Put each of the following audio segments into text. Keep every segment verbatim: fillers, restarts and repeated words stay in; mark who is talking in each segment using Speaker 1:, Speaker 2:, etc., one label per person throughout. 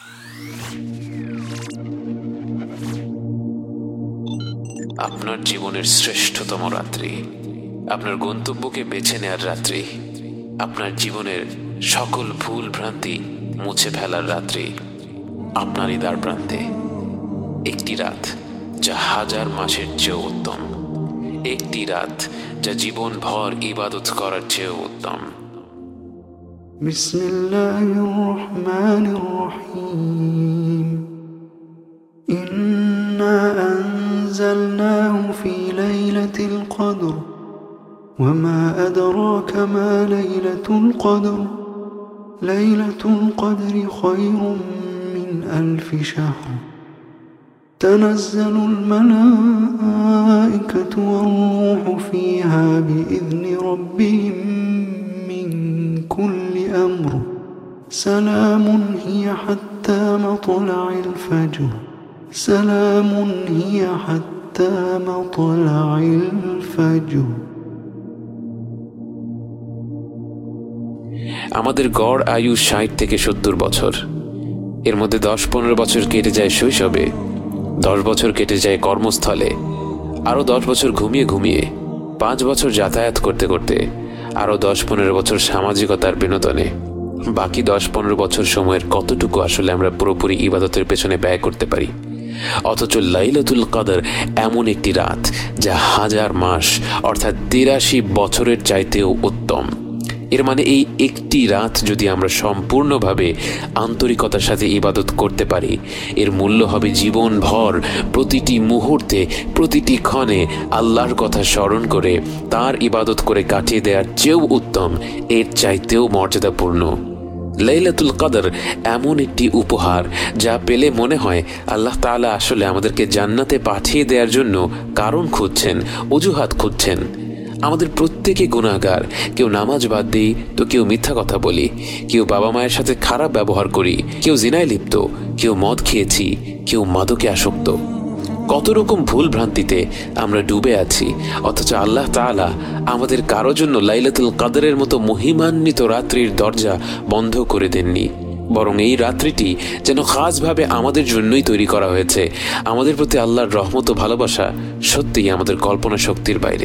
Speaker 1: আপনার জীবনের শ্রেষ্ঠতম রাত্রি, আপনার গন্তব্যকে বেছে নেয়ার রাত্রি, আপনার জীবনের সকল ভুল ভ্রান্তি মুছে ফেলার রাত্রি। আপনারই দ্বার প্রান্তে একটি রাত যা হাজার মাসের চেয়েও উত্তম, একটি রাত যা জীবন ভর ইবাদত করার চেয়েও উত্তম।
Speaker 2: বিসমিল্লাহির রহমানির রহিম। ইন্না আনজালনাহু ফি লাইলাতিল কদর ওয়া মা আদরাকা মা লাইলাতুল কদর লাইলাতুল কদরি খায়রুম মিন আলফি শাহর تنزل الملائكة والروح فيها بإذن ربهم من كل أمر سلام هي حتى مطلع الفجر سلام هي حتى مطلع الفجر।
Speaker 1: আমাদের গড় আয়ু ষাট থেকে সত্তর বছর। এর মধ্যে দশ পনেরো বছর কেটে যায় শৈশবে, দশ বছর কেটে যায় কর্মস্থলে, আরও দশ বছর ঘুমিয়ে ঘুমিয়ে, পাঁচ বছর যাতায়াত করতে করতে, আরও দশ পনেরো বছর সামাজিকতার বিনোদনে। বাকি দশ পনেরো বছর সময়ের কতটুকু আসলে আমরা পুরোপুরি ইবাদতের পেছনে ব্যয় করতে পারি? অথচ লাইলাতুল কদর এমন একটি রাত যা হাজার মাস অর্থাৎ তিরাশি বছরের চাইতেও উত্তম। এর মানে এই একটি রাত যদি আমরা সম্পূর্ণভাবে আন্তরিকতার সাথে ইবাদত করতে পারি, এর মূল্য হবে জীবন ভর প্রতিটি মুহূর্তে প্রতিটি ক্ষণে আল্লাহর কথা স্মরণ করে তার ইবাদত করে কাটিয়ে দেওয়ার চেয়েও উত্তম, এর চাইতেও মর্যাদাপূর্ণ। লাইলাতুল কদর এমন একটি উপহার যা পেলে মনে হয় আল্লাহ তাআলা আসলে আমাদেরকে জান্নাতে পাঠিয়ে দেওয়ার জন্য কারণ খুঁজছেন, অজুহাত খুঁজছেন। আমাদের প্রত্যেকে গুনাহগার, কেউ নামাজ বাদ দিই তো কেউ মিথ্যা কথা বলি, কেউ বাবা মায়ের সাথে খারাপ ব্যবহার করি, কেউ জিনায় লিপ্ত, কেউ মদ খেয়েছি, কেউ মাদকে আসক্ত। কত রকম ভুল ভ্রান্তিতে আমরা ডুবে আছি, অথচ আল্লাহ তাআলা আমাদের কারো জন্য লাইলাতুল কদরের মতো মহিমান্বিত রাত্রির দরজা বন্ধ করে দেননি, বরং এই রাত্রিটি যেন খাসভাবে আমাদের জন্যই তৈরি করা হয়েছে। আমাদের প্রতি আল্লাহর রহমত ও ভালোবাসা সত্যিই আমাদের কল্পনা শক্তির বাইরে।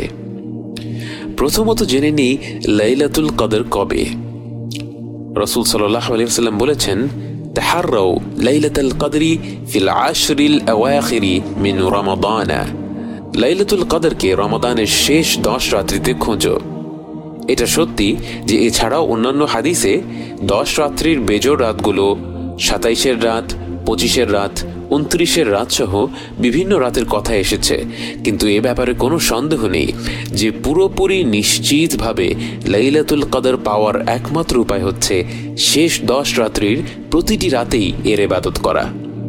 Speaker 1: প্রথমত জেনে নিই লাইলাতুল কদর কবে। রাসূল সাল্লাল্লাহু আলাইহি ওয়াসাল্লাম বলেছেন, তাহাররাউ লাইলাতুল কদরি ফিল আশরিল আওয়াখিরি মিন রমাদান। লাইলাতুল কদরকে রমাদানের শেষ দশ রাত্রিতে খোঁজো। এটা সত্যি যে এছাড়াও অন্যান্য হাদিসে দশ রাত্রির বেজোড় রাতগুলো, সাতাইশের রাত, পঁচিশের রাত, উনত্রিশের রাত সহ বিভিন্ন রাতের কথা এসেছে, কিন্তু এ ব্যাপারে কোনো সন্দেহ নেই যে পুরোপুরি নিশ্চিতভাবে লাইলাতুল কদর পাওয়ার একমাত্র উপায় হচ্ছে শেষ দশ রাত্রির প্রতিটি রাতেই এর ইবাদত করা।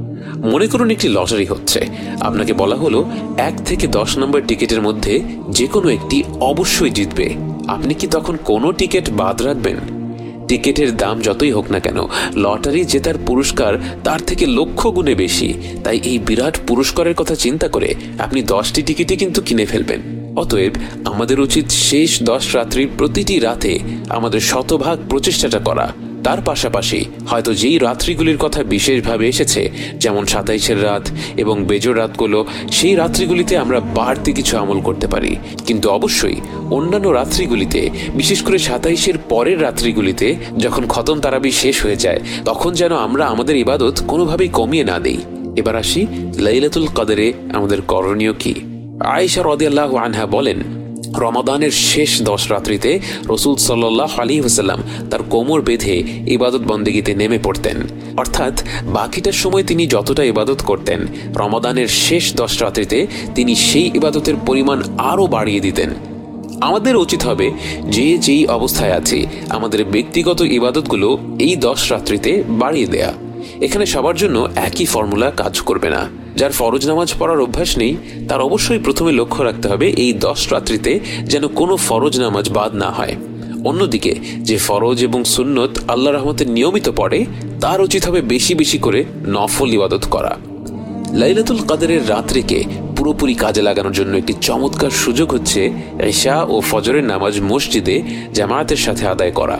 Speaker 1: মনে করুন একটি লটারি হচ্ছে, আপনাকে বলা হলো এক থেকে দশ নম্বর টিকিটের মধ্যে যে কোনো একটি অবশ্যই জিতবে। আপনি কি তখন কোনো টিকিট বাদ রাখবেন? টিকিটের দাম যতই হোক না কেন, লটারি জেতার পুরস্কার তার থেকে লক্ষ গুণে বেশি। তাই এই বিরাট পুরস্কারের কথা চিন্তা করে আপনি দশটি টিকিটই কিন্তু কিনে ফেলবেন। অতএব আমাদের উচিত শেষ দশ রাত্রির প্রতিটি রাতে আমাদের শতভাগ প্রচেষ্টাটা করা। তার পাশাপাশি হয়তো যেই রাত্রিগুলির কথা বিশেষভাবে এসেছে, যেমন সাতাইশের রাত এবং বেজোড় রাতগুলো, সেই রাত্রিগুলিতে আমরা বাড়তি কিছু আমল করতে পারি। কিন্তু অবশ্যই অন্যান্য রাত্রিগুলিতে, বিশেষ করে সাতাইশের পরের রাত্রিগুলিতে যখন খতম তারাবি শেষ হয়ে যায়, তখন যেন আমরা আমাদের ইবাদত কোনোভাবেই কমিয়ে না দেই। এবার আসি লাইলাতুল কদরে আমাদের করণীয় কি। আয়েশা রাদিয়াল্লাহু আনহা বলেন, রমাদানের শেষ দশ রাত্রিতে রাসূল সাল্লাল্লাহু আলাইহি ওয়াসাল্লাম তার কোমর বেঁধে ইবাদত বন্দেগীতে নেমে পড়তেন। অর্থাৎ বাকিটার সময় তিনি যতটা ইবাদত করতেন, রমাদানের শেষ দশ রাত্রিতে তিনি সেই ইবাদতের পরিমাণ আরও বাড়িয়ে দিতেন। আমাদের উচিত হবে যে যেই অবস্থায় আছে আমাদের ব্যক্তিগত ইবাদতগুলো এই দশ রাত্রিতে বাড়িয়ে দেয়া। এখানে সবার জন্য একই ফর্মুলা কাজ করবে না। যার ফরজ নামাজ পড়ার অভ্যাস নেই তার অবশ্যই প্রথমে লক্ষ্য রাখতে হবে এই দশ রাত্রিতে যেন কোনো ফরজ নামাজ বাদ না হয়। অন্যদিকে যে ফরজ এবং সুন্নত আল্লাহ রহমতে নিয়মিত পড়ে তার উচিত হবে বেশি বেশি করে নফল ইবাদত করা। লাইলাতুল কদরের রাত্রিকে পুরোপুরি কাজে লাগানোর জন্য একটি চমৎকার সুযোগ হচ্ছে ইশা ও ফজরের নামাজ মসজিদে জামায়াতের সাথে আদায় করা।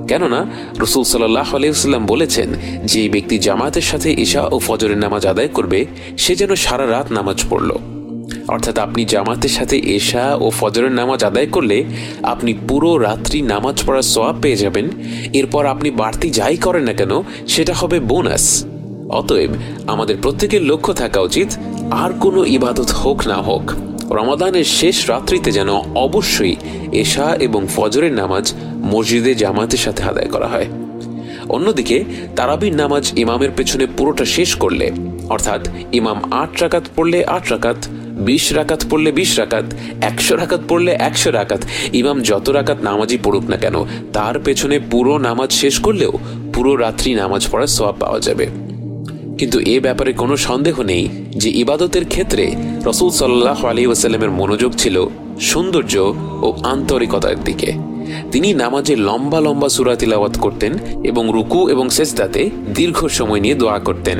Speaker 1: কেননা রাসূল সাল্লাল্লাহু আলাইহি ওয়াসাল্লাম বলেছেন, যে ব্যক্তি জামাতের সাথে ইশা ও ফজরের নামাজ আদায় করবে সে যেন সারা রাত নামাজ পড়ল। অর্থাৎ আপনি জামাতের সাথে ইশা ও ফজরের নামাজ আদায় করলে আপনি পুরো রাত্রি নামাজ পড়ার সওয়াব পেয়ে যাবেন। এরপর আপনি বাড়তি যাই করেন না কেন সেটা হবে বোনাস। অতএব আমাদের প্রত্যেকের লক্ষ্য থাকা উচিত, আর কোনো ইবাদত হোক না হোক, রমাদানের শেষ রাত্রিতে যেন অবশ্যই ইশা এবং ফজরের নামাজ মসজিদে জামাতের সাথে আদায় করা হয়। অন্যদিকে তারাবির নামাজ ইমামের পেছনে পুরোটা শেষ করলে, অর্থাৎ ইমাম আট রাকাত পড়লে আট রাকাত, বিশ রাকাত পড়লে বিশ রাকাত, একশো রাকাত পড়লে একশো রাকাত, ইমাম যত রাকাত নামাজই পড়ুক না কেন তার পেছনে পুরো নামাজ শেষ করলেও পুরো রাত্রি নামাজ পড়ার সওয়াব পাওয়া যাবে। কিন্তু এ ব্যাপারে কোনো সন্দেহ নেই যে ইবাদতের ক্ষেত্রে রাসূল সাল্লাল্লাহু আলাইহি ওয়াসাল্লামের মনোযোগ ছিল সৌন্দর্য ও আন্তরিকতার দিকে। তিনি নামাজে লম্বা লম্বা সূরা তিলাওয়াত করতেন এবং রুকু এবং সিজদাতে দীর্ঘ সময় নিয়ে দোয়া করতেন।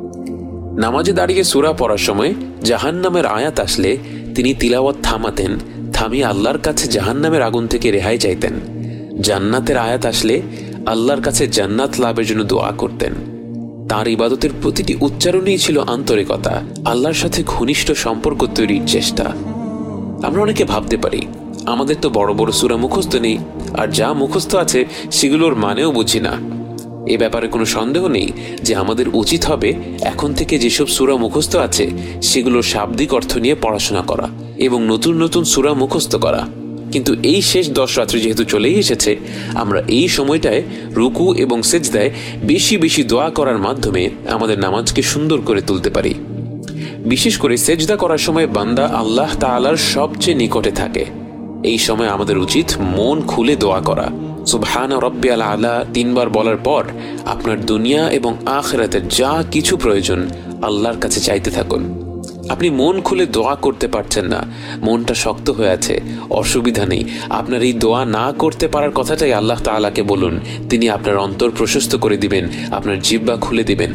Speaker 1: নামাজে দাঁড়িয়ে সূরা পড়ার সময় জাহান্নামের আয়াত আসলে তিনি তিলাওয়াত থামাতেন, থামিয়ে আল্লাহর কাছে জাহান্নামের আগুন থেকে রেহাই চাইতেন। জান্নাতের আয়াত আসলে আল্লাহর কাছে জান্নাত লাভের জন্য দোয়া করতেন। তার ইবাদতের প্রতিটি উচ্চারণেই ছিল আন্তরিকতা, আল্লাহর সাথে ঘনিষ্ঠ সম্পর্ক তৈরির চেষ্টা। আমরা অনেকে ভাবতে পারি আমাদের তো বড় বড় সূরা মুখস্থ নেই, আর যা মুখস্থ আছে সেগুলোর মানেও বুঝি না। এ ব্যাপারে কোনো সন্দেহ নেই যে আমাদের উচিত হবে এখন থেকে যেসব সূরা মুখস্থ আছে সেগুলোর শাব্দিক অর্থ নিয়ে পড়াশোনা করা এবং নতুন নতুন সূরা মুখস্থ করা। কিন্তু এই শেষ দশ রাত্রি যেহেতু চলেই এসেছে, আমরা এই সময়টায় রুকু এবং সিজদায় বেশি বেশি দোয়া করার মাধ্যমে আমাদের নামাজকে সুন্দর করে তুলতে পারি। বিশেষ করে সিজদা করার সময় বান্দা আল্লাহ তাআলার সবচেয়ে নিকটে থাকে। এই সময় আমাদের উচিত মন খুলে দোয়া করা। সুবহানা রাব্বিয়াল আলা তিনবার বলার পর আপনার দুনিয়া এবং আখিরাতের যা কিছু প্রয়োজন আল্লাহর কাছে চাইতে থাকুন। আপনি মন খুলে দোয়া করতে পারছেন না, মনটা শক্ত হয়ে আছে, অসুবিধা নেই। আপনার এই দোয়া না করতে পারার কথাটাই আল্লাহ তাআলাকে বলুন, তিনি আপনার অন্তর প্রশস্ত করে দিবেন, আপনার জিহ্বা খুলে দিবেন।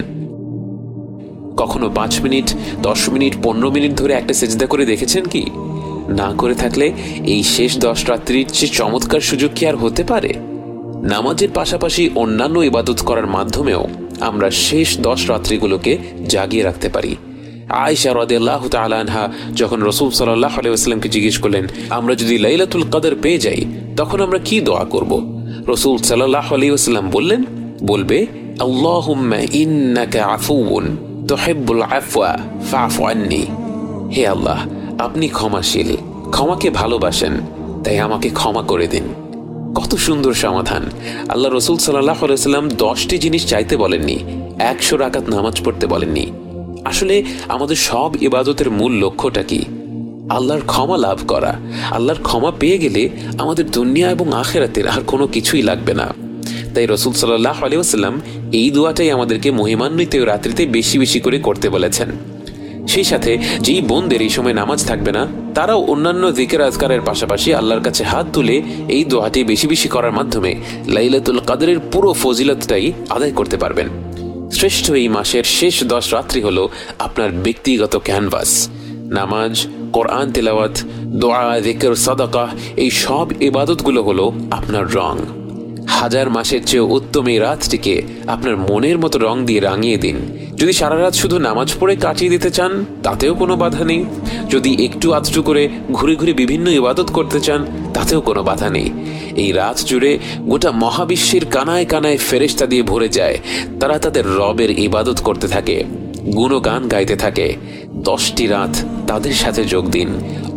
Speaker 1: কখনো পাঁচ মিনিট, দশ মিনিট, পনেরো মিনিট ধরে একটা সিজদা করে দেখেছেন কি? না করে থাকলে এই শেষ দশ রাত্রির চেয়ে চমৎকার সুযোগ কি আর হতে পারে? নামাজের পাশাপাশি অন্যান্য ইবাদত করার মাধ্যমেও আমরা শেষ দশ রাত্রিগুলোকে জাগিয়ে রাখতে পারি। আয়েশা রাদিয়াল্লাহু তাআলা আনহা যখন রাসূল সাল্লাল্লাহু আলাইহি ওয়াসাল্লামকে জিজ্ঞেস করলেন, আমরা যদি লাইলাতুল কদর পেয়ে যাই তখন আমরা কি দোয়া করব? রাসূল সাল্লাল্লাহু আলাইহি ওয়াসাল্লাম বললেন, বলবে আল্লাহুম্মা ইন্নাকা আফুউন তুহিব্বুল আফওয়া ফা'ফু আন্নি। হে আল্লাহ, আপনি ক্ষমাশীল, ক্ষমাকে ভালোবাসেন, তাই আমাকে ক্ষমা করে দিন। কত সুন্দর সমাধান! আল্লাহ রাসূল সাল্লাল্লাহু আলাইহি ওয়াসাল্লাম দশটি জিনিস চাইতে বলেননি, একশো রাকাত নামাজ পড়তে বলেননি। আসলে আমাদের সব ইবাদতের মূল লক্ষ্যটা কি? আল্লাহর ক্ষমা লাভ করা। আল্লাহর ক্ষমা পেয়ে গেলে আমাদের দুনিয়া এবং আখিরাতের আর কোনো কিছুই লাগবে না। তাই রাসূল সাল্লাল্লাহু আলাইহি ওয়াসাল্লাম এই দোয়াটাই আমাদেরকে মহিমান্বিত রাত্রিতে বেশি বেশি করে করতে বলেছেন। সেই সাথে যেই বোনদের এই সময় নামাজ থাকবে না তারাও অন্যান্য জিকির আজকারের পাশাপাশি আল্লাহর কাছে হাত তুলে এই দোয়াটি বেশি বেশি করার মাধ্যমে লাইলাতুল কদরের পুরো ফজিলতটাই আদায় করতে পারবেন। শ্রেষ্ঠ এই মাসের শেষ দশ রাত্রি হলো আপনার ব্যক্তিগত ক্যানভাস। নামাজ, কোরআন তেলাওয়াত, দোয়া, জিকির, সাদাকা, এই সব ইবাদতগুলো হলো আপনার রং। হাজার মাসের চেয়ে উত্তম এই রাতটিকে আপনার মনের মতো রং দিয়ে রাঙিয়ে দিন। যদি সারা রাত শুধু নামাজ পড়ে কাটিয়ে দিতে চান তাতেও কোনো বাধা নেই। যদি একটু আধটু করে ঘুরে ঘুরে বিভিন্ন ইবাদত করতে চান তাতেও কোনো বাধা নেই। এই রাত জুড়ে গোটা মহাবিশ্বের কানায় কানায় ফেরেশতা দিয়ে ভরে যায়। তারা তাদের রবের ইবাদত করতে থাকে, গুণগান গাইতে থাকে। দশটি রাত তাদের সাথে যোগ দিন,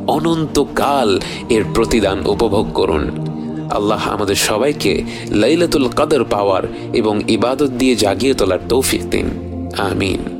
Speaker 1: অনন্তকাল এর প্রতিদান উপভোগ করুন। আল্লাহ আমাদের সবাইকে লাইলাতুল কদর পাওয়ার এবং ইবাদত দিয়ে জাগিয়ে তোলার তৌফিক দিন। আমিন।